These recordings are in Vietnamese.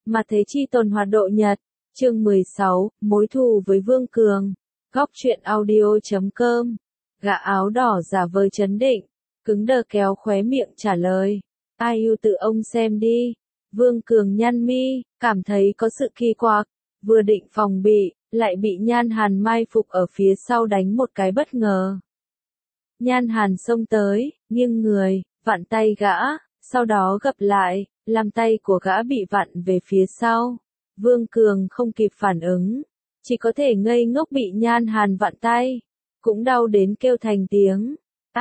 Mà Thế Chi Tồn Hoạt Độ Nhật, chương 16, mối thù với Vương Cường. Góc truyện audio.com. Gã áo đỏ giả vờ trấn định, cứng đờ kéo khóe miệng trả lời. Ai yêu tự ông xem đi. Vương Cường nhăn mi, cảm thấy có sự kỳ quặc, vừa định phòng bị, lại bị Nhan Hàn mai phục ở phía sau đánh một cái bất ngờ. Nhan Hàn xông tới, nghiêng người, vặn tay gã, sau đó gập lại, làm tay của gã bị vặn về phía sau. Vương Cường không kịp phản ứng, chỉ có thể ngây ngốc bị Nhan Hàn vặn tay, cũng đau đến kêu thành tiếng.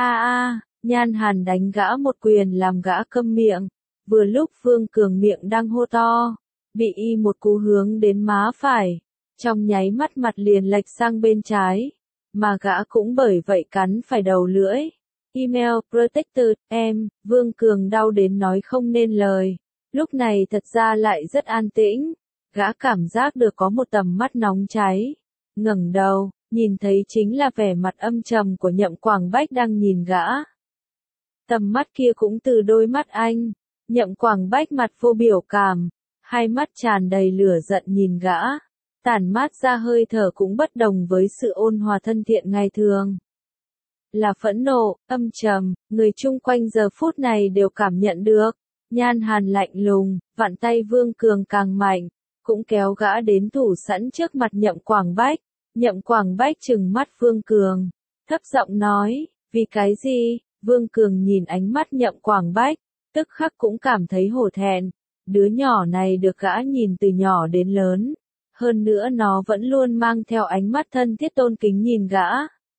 Nhan Hàn đánh gã một quyền làm gã câm miệng, vừa lúc Vương Cường miệng đang hô to, bị y một cú hướng đến má phải, trong nháy mắt mặt liền lệch sang bên trái, mà gã cũng bởi vậy cắn phải đầu lưỡi. Email Protector, em, Vương Cường đau đến nói không nên lời, lúc này thật ra lại rất an tĩnh, gã cảm giác được có một tầm mắt nóng cháy, ngẩng đầu, nhìn thấy chính là vẻ mặt âm trầm của Nhậm Quảng Bách đang nhìn gã. Tầm mắt kia cũng từ đôi mắt anh, Nhậm Quảng Bách mặt vô biểu cảm, hai mắt tràn đầy lửa giận nhìn gã, tản mát ra hơi thở cũng bất đồng với sự ôn hòa thân thiện ngày thường. Là phẫn nộ, âm trầm, người chung quanh giờ phút này đều cảm nhận được. Nhan Hàn lạnh lùng, vặn tay Vương Cường càng mạnh, cũng kéo gã đến thủ sẵn trước mặt Nhậm Quảng Bách. Nhậm Quảng Bách trừng mắt Vương Cường, thấp giọng nói, vì cái gì? Vương Cường nhìn ánh mắt Nhậm Quảng Bách, tức khắc cũng cảm thấy hổ thẹn, đứa nhỏ này được gã nhìn từ nhỏ đến lớn, hơn nữa nó vẫn luôn mang theo ánh mắt thân thiết tôn kính nhìn gã.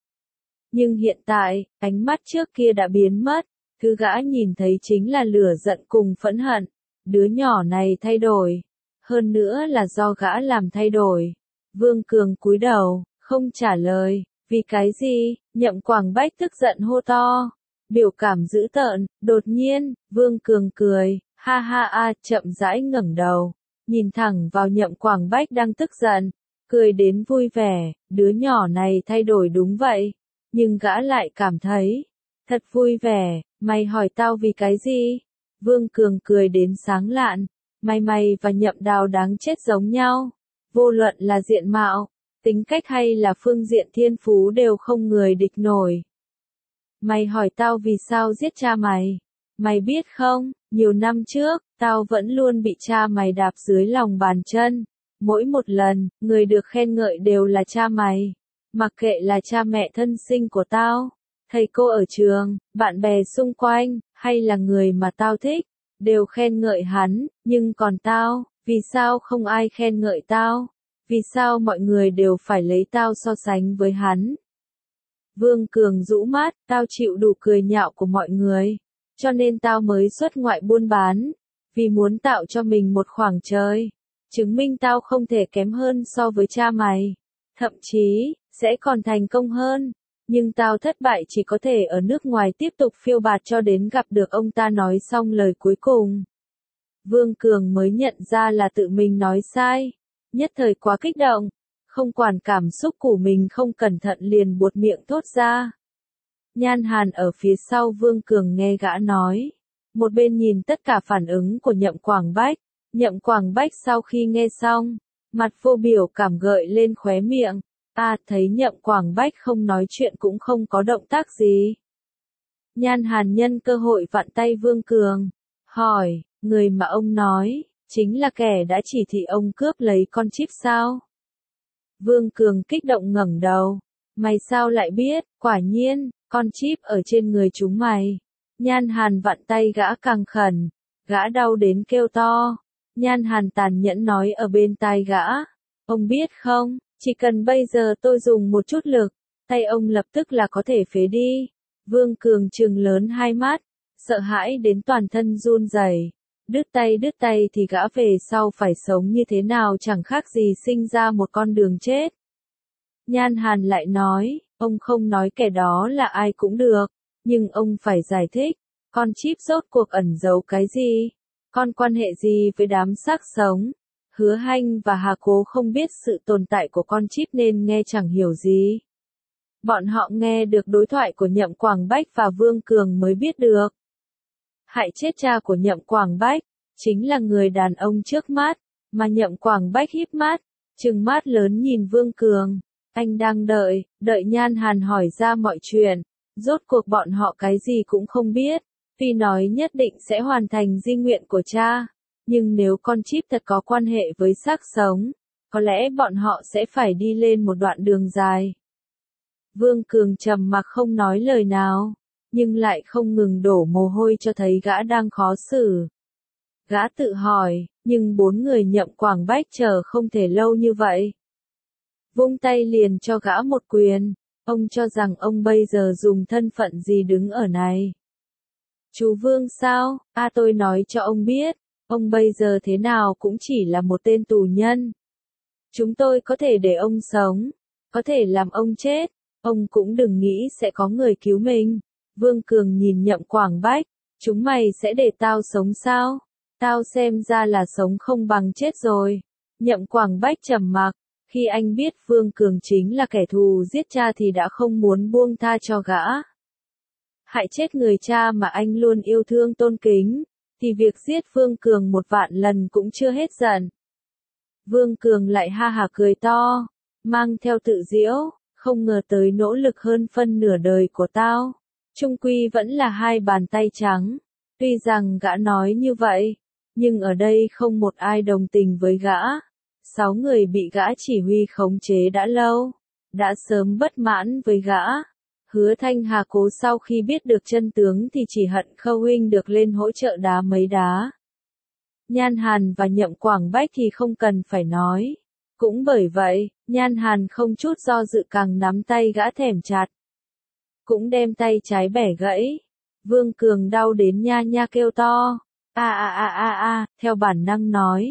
Nhưng hiện tại, ánh mắt trước kia đã biến mất, thứ gã nhìn thấy chính là lửa giận cùng phẫn hận, đứa nhỏ này thay đổi, hơn nữa là do gã làm thay đổi. Vương Cường cúi đầu, không trả lời, vì cái gì? Nhậm Quảng Bách tức giận hô to, biểu cảm dữ tợn. Đột nhiên, Vương Cường cười, chậm rãi ngẩng đầu, nhìn thẳng vào Nhậm Quảng Bách đang tức giận, cười đến vui vẻ, đứa nhỏ này thay đổi đúng vậy, nhưng gã lại cảm thấy thật vui vẻ. Mày hỏi tao vì cái gì? Vương Cường cười đến sáng lạn, mày và Nhậm Đào đáng chết giống nhau. Vô luận là diện mạo, tính cách hay là phương diện thiên phú đều không người địch nổi. Mày hỏi tao vì sao giết cha mày? Mày biết không, nhiều năm trước, tao vẫn luôn bị cha mày đạp dưới lòng bàn chân. Mỗi một lần, người được khen ngợi đều là cha mày. Mặc kệ là cha mẹ thân sinh của tao, thầy cô ở trường, bạn bè xung quanh, hay là người mà tao thích, đều khen ngợi hắn, nhưng còn tao, vì sao không ai khen ngợi tao? Vì sao mọi người đều phải lấy tao so sánh với hắn? Vương Cường rũ mắt, tao chịu đủ cười nhạo của mọi người, cho nên tao mới xuất ngoại buôn bán, vì muốn tạo cho mình một khoảng trời, chứng minh tao không thể kém hơn so với cha mày, thậm chí, sẽ còn thành công hơn. Nhưng tao thất bại chỉ có thể ở nước ngoài tiếp tục phiêu bạt cho đến gặp được ông ta. Nói xong lời cuối cùng, Vương Cường mới nhận ra là tự mình nói sai, nhất thời quá kích động, không quản cảm xúc của mình không cẩn thận liền buột miệng thốt ra. Nhan Hàn ở phía sau Vương Cường nghe gã nói, một bên nhìn tất cả phản ứng của Nhậm Quảng Bách. Nhậm Quảng Bách sau khi nghe xong, mặt vô biểu cảm gợi lên khóe miệng. Thấy Nhậm Quảng Bách không nói chuyện cũng không có động tác gì. Nhan Hàn nhân cơ hội vặn tay Vương Cường, hỏi, người mà ông nói, chính là kẻ đã chỉ thị ông cướp lấy con chip sao? Vương Cường kích động ngẩng đầu, mày sao lại biết? Quả nhiên, con chip ở trên người chúng mày. Nhan Hàn vặn tay gã càng khẩn, gã đau đến kêu to. Nhan Hàn tàn nhẫn nói ở bên tai gã, ông biết không? Chỉ cần bây giờ tôi dùng một chút lực, tay ông lập tức là có thể phế đi. Vương Cường trừng lớn hai mắt, sợ hãi đến toàn thân run rẩy. Đứt tay thì gã về sau phải sống như thế nào chẳng khác gì sinh ra một con đường chết. Nhan Hàn lại nói, ông không nói kẻ đó là ai cũng được, nhưng ông phải giải thích, con chip rốt cuộc ẩn giấu cái gì? Con quan hệ gì với đám xác sống? Hứa Hanh và Hà Cố không biết sự tồn tại của con chip nên nghe chẳng hiểu gì. Bọn họ nghe được đối thoại của Nhậm Quảng Bách và Vương Cường mới biết được. Hại chết cha của Nhậm Quảng Bách, chính là người đàn ông trước mắt. Mà Nhậm Quảng Bách híp mắt, trừng mắt lớn nhìn Vương Cường. Anh đang đợi Nhan Hàn hỏi ra mọi chuyện. Rốt cuộc bọn họ cái gì cũng không biết. Tuy nói nhất định sẽ hoàn thành di nguyện của cha. Nhưng nếu con chip thật có quan hệ với xác sống, có lẽ bọn họ sẽ phải đi lên một đoạn đường dài. Vương Cường trầm mặc không nói lời nào, nhưng lại không ngừng đổ mồ hôi cho thấy gã đang khó xử. Gã tự hỏi, nhưng 4 người Nhậm Quảng Bách chờ không thể lâu như vậy. Vung tay liền cho gã một quyền, ông cho rằng ông bây giờ dùng thân phận gì đứng ở này. Chú Vương sao, tôi nói cho ông biết, ông bây giờ thế nào cũng chỉ là một tên tù nhân. Chúng tôi có thể để ông sống, có thể làm ông chết, ông cũng đừng nghĩ sẽ có người cứu mình. Vương Cường nhìn Nhậm Quảng Bách, chúng mày sẽ để tao sống sao? Tao xem ra là sống không bằng chết rồi. Nhậm Quảng Bách trầm mặc, khi anh biết Vương Cường chính là kẻ thù giết cha thì đã không muốn buông tha cho gã. Hại chết người cha mà anh luôn yêu thương tôn kính, thì việc giết Vương Cường 1.000.000 lần cũng chưa hết giận. Vương Cường lại ha hả cười to, mang theo tự giễu, không ngờ tới nỗ lực hơn phân nửa đời của tao. Chung quy vẫn là 2 bàn tay trắng. Tuy rằng gã nói như vậy, nhưng ở đây không một ai đồng tình với gã. 6 người bị gã chỉ huy khống chế đã lâu, đã sớm bất mãn với gã. Hứa Thanh Hà Cố sau khi biết được chân tướng thì chỉ hận Khâu huynh được lên hỗ trợ đá mấy đá. Nhan Hàn và Nhậm Quảng Bách thì không cần phải nói. Cũng bởi vậy, Nhan Hàn không chút do dự càng nắm tay gã thèm chặt. Cũng đem tay trái bẻ gãy. Vương Cường đau đến nha nha kêu to. Theo bản năng nói.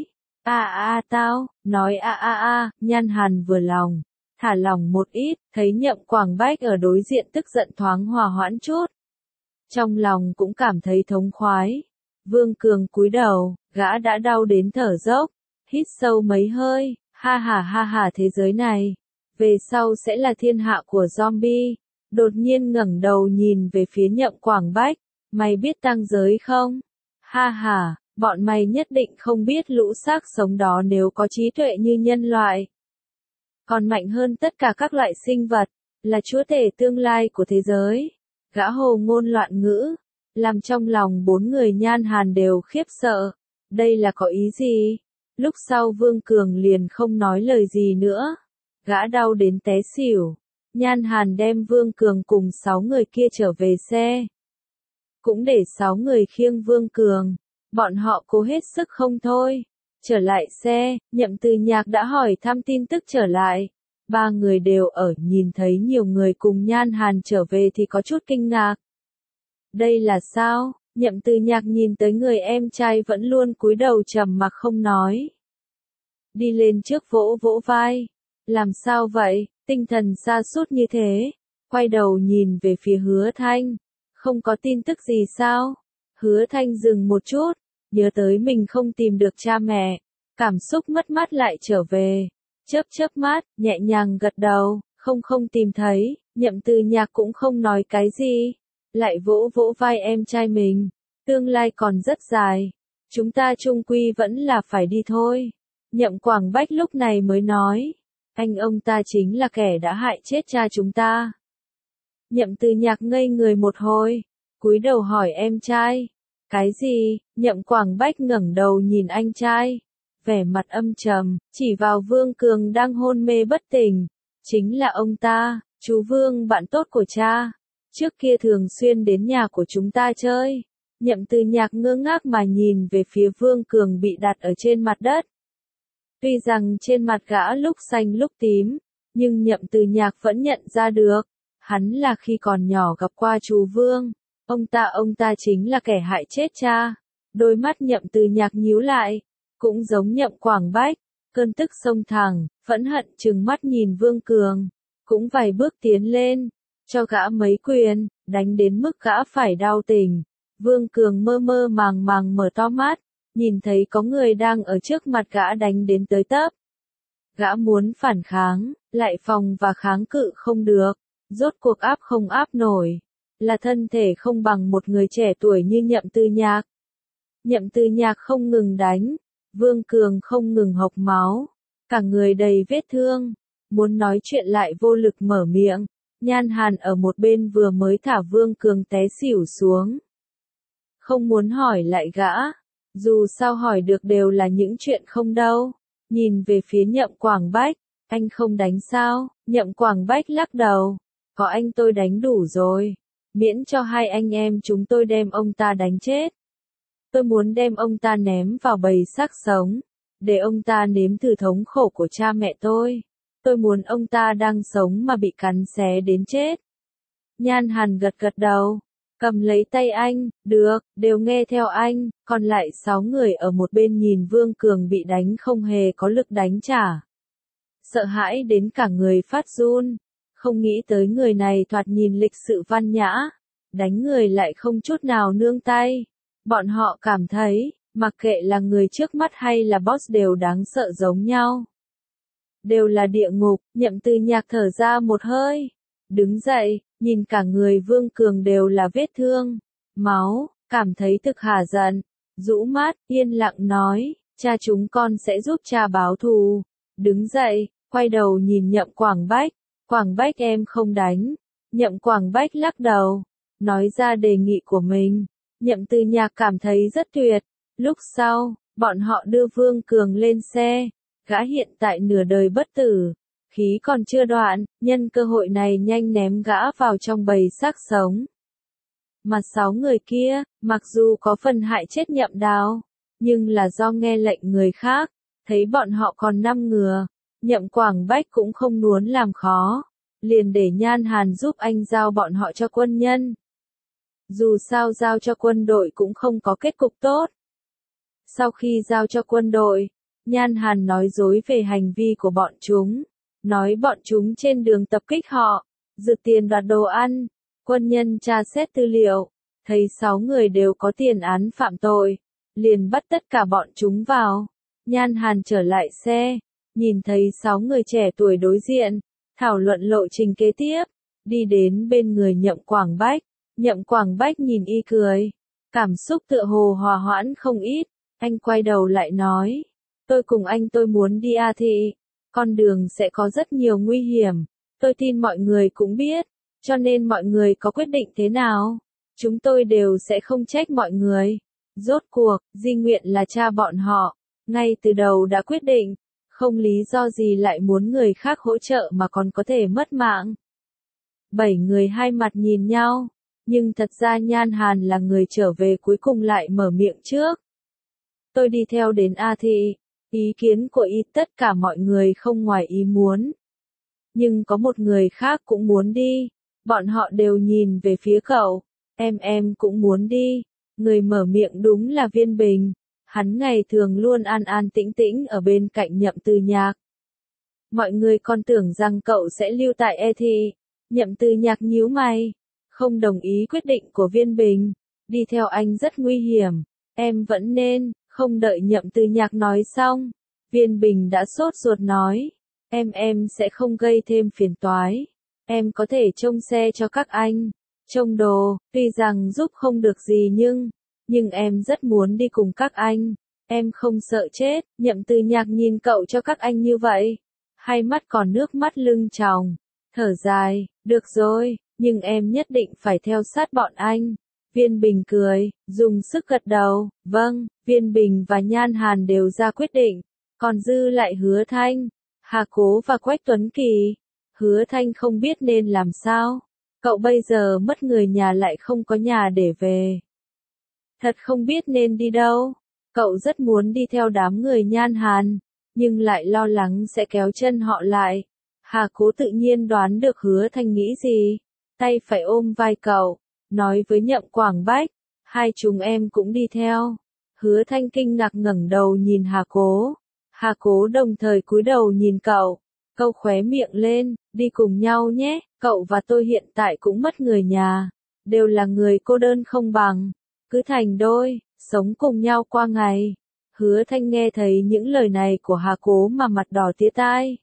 Tao, nói Nhan Hàn vừa lòng. Thả lòng một ít, thấy Nhậm Quảng Bách ở đối diện tức giận thoáng hòa hoãn chút. Trong lòng cũng cảm thấy thống khoái. Vương Cường cúi đầu, gã đã đau đến thở dốc. Hít sâu mấy hơi, ha ha thế giới này. Về sau sẽ là thiên hạ của zombie. Đột nhiên ngẩng đầu nhìn về phía Nhậm Quảng Bách. Mày biết tang giới không? Ha ha, bọn mày nhất định không biết lũ xác sống đó nếu có trí tuệ như nhân loại. Còn mạnh hơn tất cả các loại sinh vật, là chúa tể tương lai của thế giới. Gã hồ ngôn loạn ngữ, làm trong lòng 4 người Nhan Hàn đều khiếp sợ. Đây là có ý gì? Lúc sau Vương Cường liền không nói lời gì nữa. Gã đau đến té xỉu. Nhan Hàn đem Vương Cường cùng 6 người kia trở về xe. Cũng để 6 người khiêng Vương Cường. Bọn họ cố hết sức không thôi. Trở lại xe, Nhậm Từ Nhạc đã hỏi thăm tin tức trở lại. 3 người đều ở, nhìn thấy nhiều người cùng Nhan Hàn trở về thì có chút kinh ngạc. Đây là sao? Nhậm Từ Nhạc nhìn tới người em trai vẫn luôn cúi đầu trầm mặc không nói. Đi lên trước vỗ vỗ vai. Làm sao vậy? Tinh thần sa sút như thế. Quay đầu nhìn về phía Hứa Thanh. Không có tin tức gì sao? Hứa Thanh dừng một chút. Nhớ tới mình không tìm được cha mẹ. Cảm xúc mất mát lại trở về. Chớp mắt, nhẹ nhàng gật đầu. Không tìm thấy. Nhậm Từ Nhạc cũng không nói cái gì. Lại vỗ vỗ vai em trai mình. Tương lai còn rất dài. Chúng ta chung quy vẫn là phải đi thôi. Nhậm Quảng Bách lúc này mới nói. Ông ta chính là kẻ đã hại chết cha chúng ta. Nhậm Từ Nhạc ngây người một hồi. Cúi đầu hỏi em trai. Cái gì? Nhậm Quảng Bách ngẩng đầu nhìn anh trai. Vẻ mặt âm trầm, chỉ vào Vương Cường đang hôn mê bất tỉnh. Chính là ông ta, chú Vương bạn tốt của cha. Trước kia thường xuyên đến nhà của chúng ta chơi. Nhậm Từ Nhạc ngơ ngác mà nhìn về phía Vương Cường bị đặt ở trên mặt đất. Tuy rằng trên mặt gã lúc xanh lúc tím, nhưng Nhậm Từ Nhạc vẫn nhận ra được. Hắn là khi còn nhỏ gặp qua chú Vương. Ông ta chính là kẻ hại chết cha. Đôi mắt Nhậm Từ Nhạc nhíu lại. Cũng giống Nhậm Quảng Bách. Cơn tức xông thẳng, phẫn hận trừng mắt nhìn Vương Cường. Cũng vài bước tiến lên. Cho gã mấy quyền, đánh đến mức gã phải đau tỉnh. Vương Cường mơ mơ màng mở to mắt. Nhìn thấy có người đang ở trước mặt gã đánh đến tới tấp. Gã muốn phản kháng, lại phòng và kháng cự không được. Rốt cuộc áp không áp nổi. Là thân thể không bằng một người trẻ tuổi như Nhậm Từ Nhạc. Nhậm Từ Nhạc không ngừng đánh. Vương Cường không ngừng hộc máu, cả người đầy vết thương, muốn nói chuyện lại vô lực mở miệng. Nhan Hàn ở một bên vừa mới thả Vương Cường té xỉu xuống. Không muốn hỏi lại gã, dù sao hỏi được đều là những chuyện không đâu. Nhìn về phía Nhậm Quảng Bách, anh không đánh sao? Nhậm Quảng Bách lắc đầu, có anh tôi đánh đủ rồi, miễn cho hai anh em chúng tôi đem ông ta đánh chết. Tôi muốn đem ông ta ném vào bầy xác sống, để ông ta nếm thử thống khổ của cha mẹ tôi. Tôi muốn ông ta đang sống mà bị cắn xé đến chết. Nhan Hàn gật gật đầu, cầm lấy tay anh, được, đều nghe theo anh, còn lại 6 người ở một bên nhìn Vương Cường bị đánh không hề có lực đánh trả. Sợ hãi đến cả người phát run, không nghĩ tới người này thoạt nhìn lịch sự văn nhã, đánh người lại không chút nào nương tay. Bọn họ cảm thấy, mặc kệ là người trước mắt hay là boss đều đáng sợ giống nhau. Đều là địa ngục. Nhậm Từ Nhạc thở ra một hơi, đứng dậy, nhìn cả người Vương Cường đều là vết thương, máu, cảm thấy thực hả giận, rũ mắt, yên lặng nói, cha chúng con sẽ giúp cha báo thù. Đứng dậy, quay đầu nhìn Nhậm Quảng Bách em không đánh. Nhậm Quảng Bách lắc đầu, nói ra đề nghị của mình. Nhậm Từ Nhạc cảm thấy rất tuyệt. Lúc sau, bọn họ đưa Vương Cường lên xe. Gã hiện tại nửa đời bất tử, khí còn chưa đoạn, nhân cơ hội này nhanh ném gã vào trong bầy xác sống. Mà 6 người kia, mặc dù có phần hại chết Nhậm Đào, nhưng là do nghe lệnh người khác, thấy bọn họ còn 5 ngừa, Nhậm Quảng Bách cũng không muốn làm khó, liền để Nhan Hàn giúp anh giao bọn họ cho quân nhân. Dù sao giao cho quân đội cũng không có kết cục tốt. Sau khi giao cho quân đội, Nhan Hàn nói dối về hành vi của bọn chúng, nói bọn chúng trên đường tập kích họ, rượt tiền đoạt đồ ăn. Quân nhân tra xét tư liệu, thấy 6 người đều có tiền án phạm tội, liền bắt tất cả bọn chúng vào. Nhan Hàn trở lại xe, nhìn thấy 6 người trẻ tuổi đối diện, thảo luận lộ trình kế tiếp, đi đến bên người Nhậm Quảng Bách. Nhậm Quảng Bách nhìn y cười, cảm xúc tựa hồ hòa hoãn không ít, anh quay đầu lại nói, tôi cùng anh tôi muốn đi A Thị, con đường sẽ có rất nhiều nguy hiểm, tôi tin mọi người cũng biết, cho nên mọi người có quyết định thế nào, chúng tôi đều sẽ không trách mọi người. Rốt cuộc, Di Nguyện là cha bọn họ, ngay từ đầu đã quyết định, không lý do gì lại muốn người khác hỗ trợ mà còn có thể mất mạng. 7 người hai mặt nhìn nhau, nhưng thật ra Nhan Hàn là người trở về cuối cùng lại mở miệng trước. Tôi đi theo đến A Thị, ý kiến của y tất cả mọi người không ngoài ý muốn. Nhưng có một người khác cũng muốn đi, bọn họ đều nhìn về phía cậu, em cũng muốn đi. Người mở miệng đúng là Viên Bình, hắn ngày thường luôn an an tĩnh tĩnh ở bên cạnh Nhậm Từ Nhạc. Mọi người còn tưởng rằng cậu sẽ lưu tại E Thị, Nhậm Từ Nhạc nhíu mày, không đồng ý quyết định của Viên Bình, đi theo anh rất nguy hiểm, em vẫn nên. Không đợi Nhậm Từ Nhạc nói xong, Viên Bình đã sốt ruột nói, em sẽ không gây thêm phiền toái, em có thể trông xe cho các anh, trông đồ, tuy rằng giúp không được gì nhưng em rất muốn đi cùng các anh, em không sợ chết. Nhậm Từ Nhạc nhìn cậu cho các anh như vậy, hai mắt còn nước mắt lưng tròng, thở dài, được rồi, nhưng em nhất định phải theo sát bọn anh. Viên Bình cười, dùng sức gật đầu, vâng. Viên Bình và Nhan Hàn đều ra quyết định, còn dư lại Hứa Thanh, Hà Cố và Quách Tuấn Kỳ. Hứa Thanh không biết nên làm sao, cậu bây giờ mất người nhà lại không có nhà để về. Thật không biết nên đi đâu, cậu rất muốn đi theo đám người Nhan Hàn, nhưng lại lo lắng sẽ kéo chân họ lại. Hà Cố tự nhiên đoán được Hứa Thanh nghĩ gì, tay phải ôm vai cậu, nói với Nhậm Quảng Bách, hai chúng em cũng đi theo. Hứa Thanh kinh ngạc ngẩng đầu nhìn Hà Cố. Hà Cố đồng thời cúi đầu nhìn cậu, câu khóe miệng lên, đi cùng nhau nhé, cậu và tôi hiện tại cũng mất người nhà, đều là người cô đơn không bằng, cứ thành đôi, sống cùng nhau qua ngày. Hứa Thanh nghe thấy những lời này của Hà Cố mà mặt đỏ tía tai.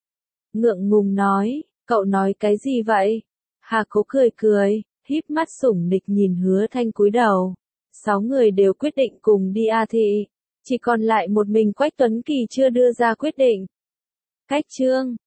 Ngượng ngùng nói, cậu nói cái gì vậy? Hà Cố cười cười, híp mắt sủng nịch nhìn Hứa Thanh cúi đầu. 6 người đều quyết định cùng đi A Thị. Chỉ còn lại một mình Quách Tuấn Kỳ chưa đưa ra quyết định. Cách chương